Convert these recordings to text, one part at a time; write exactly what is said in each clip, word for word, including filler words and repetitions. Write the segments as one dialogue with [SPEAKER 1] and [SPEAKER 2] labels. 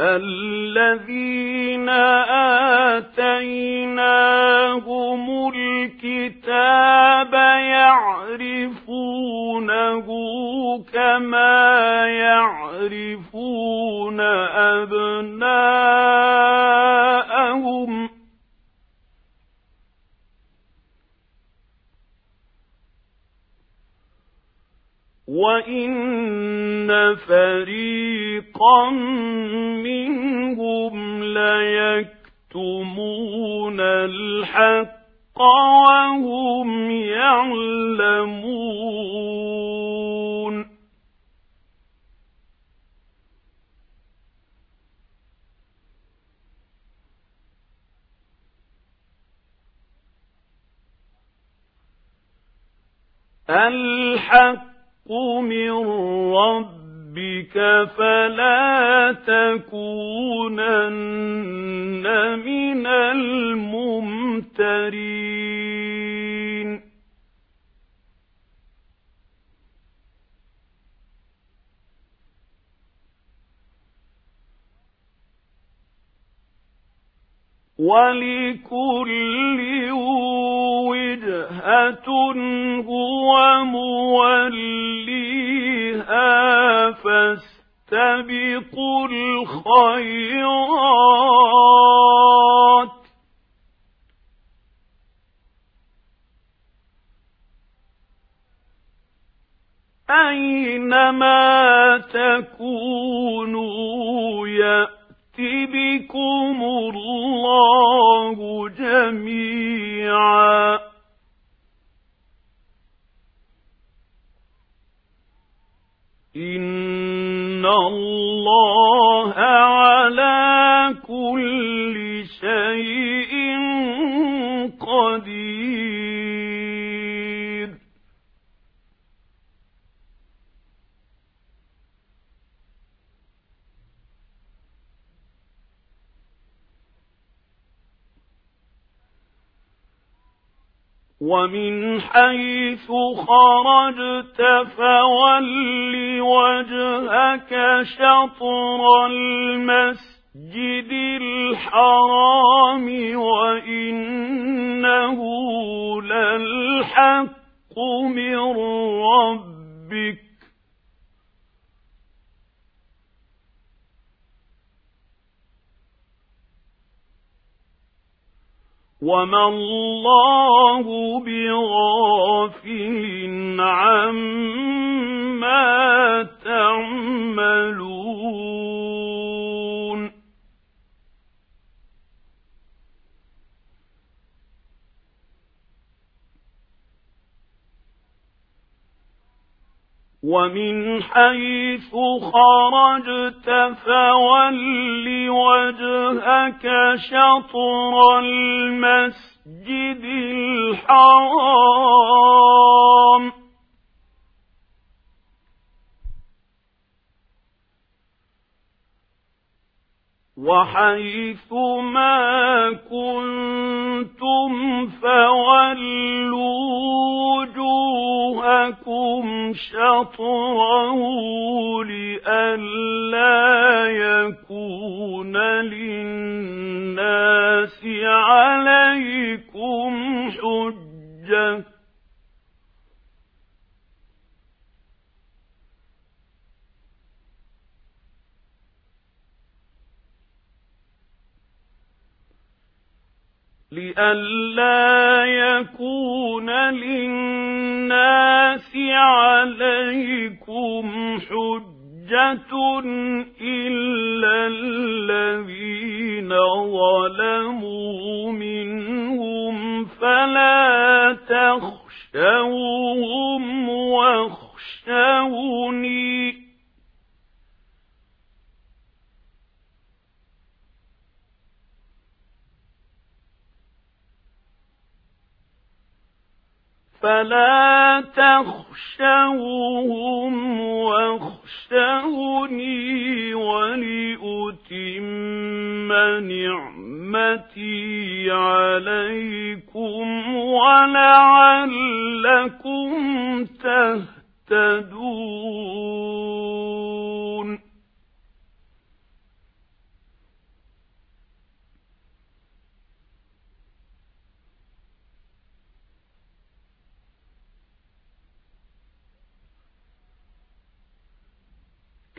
[SPEAKER 1] الذين آتيناهم الكتاب يعرفونه كما يعرفون أبناءهم وَإِنَّ فَرِيقًا مِّنْهُمْ لَيَكْتُمُونَ الْحَقَّ وَهُمْ يَعْلَمُونَ الْحَقُّ مِنْ رَبِّكَ فَلَا تَكُونَنَّ مِنَ الْمُمْتَرِينَ وَلِكُلٍّ وِجْهَةٌ هُوَ مُوَلِّيهَا فَاسْتَبِقُوا الْخَيْرَاتِ أَيْنَمَا تَكُونُوا يَأْتِ بِكُمُ اللَّهُ جَمِيعًا إِنَّ اللَّهَ عَلَى كُلِّ شَيْءٍ قَدِيرٌ وَمِنْ حَيْثُ خَرَجْتَ فَوَلِّ وَجْهَكَ شَطْرَ الْمَسْجِدِ الْحَرَامِ وَإِنَّهُ لَلْحَقُّ مِنْ رَبِّكَ وَمَا اللَّهُ بِغَافِلٍ عَمَّا تَعْمَلُونَ وَمِنْ حَيْثُ خَرَجْتَ فَوَلِّ وَجْهَكَ شَطْرَ الْمَسْجِدِ الْحَرَامِ وَحَيْثُ مَا كُنتُمْ فَوَلُّوا وُجُوهَكُمْ شَطْرَهُ لِئَلَّا يَكُونَ لِلنَّاسِ عَلَيْكُمْ حُجَّةٌ لئلا يكون للناس عليكم حجة إلا الذين ظلموا منهم فلا تخشوهم واخشوني فلا تخشوهم واخشوني ولأتم نعمتي عليكم ولعلكم تهتدون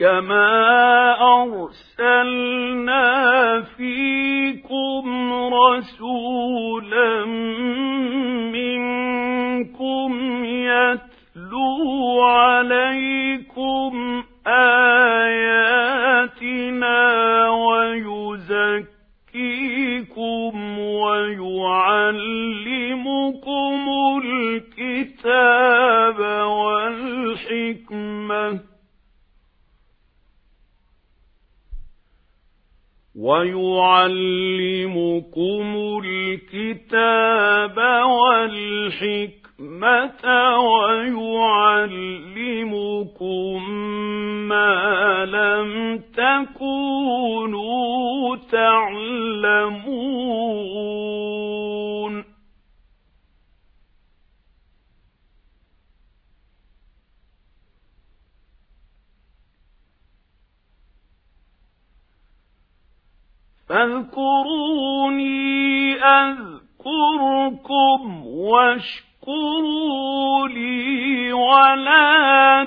[SPEAKER 1] كما أرسلنا فيكم رسولا منكم يتلو عليكم آياتنا ويزكيكم ويعلمكم الكتاب والحكمة ويعلمكم الكتاب والحكمة ويعلمكم ما لم تكونوا تعلمون فاذكروني أذكركم واشكروا لي ولا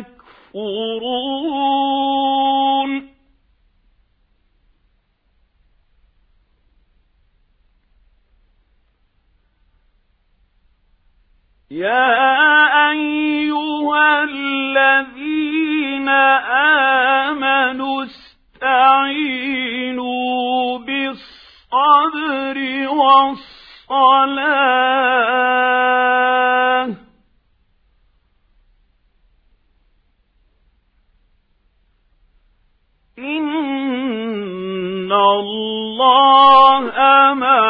[SPEAKER 1] تكفرون يا أيها الذين آمنوا استعينوا بالصبر والصلاة إن الله مع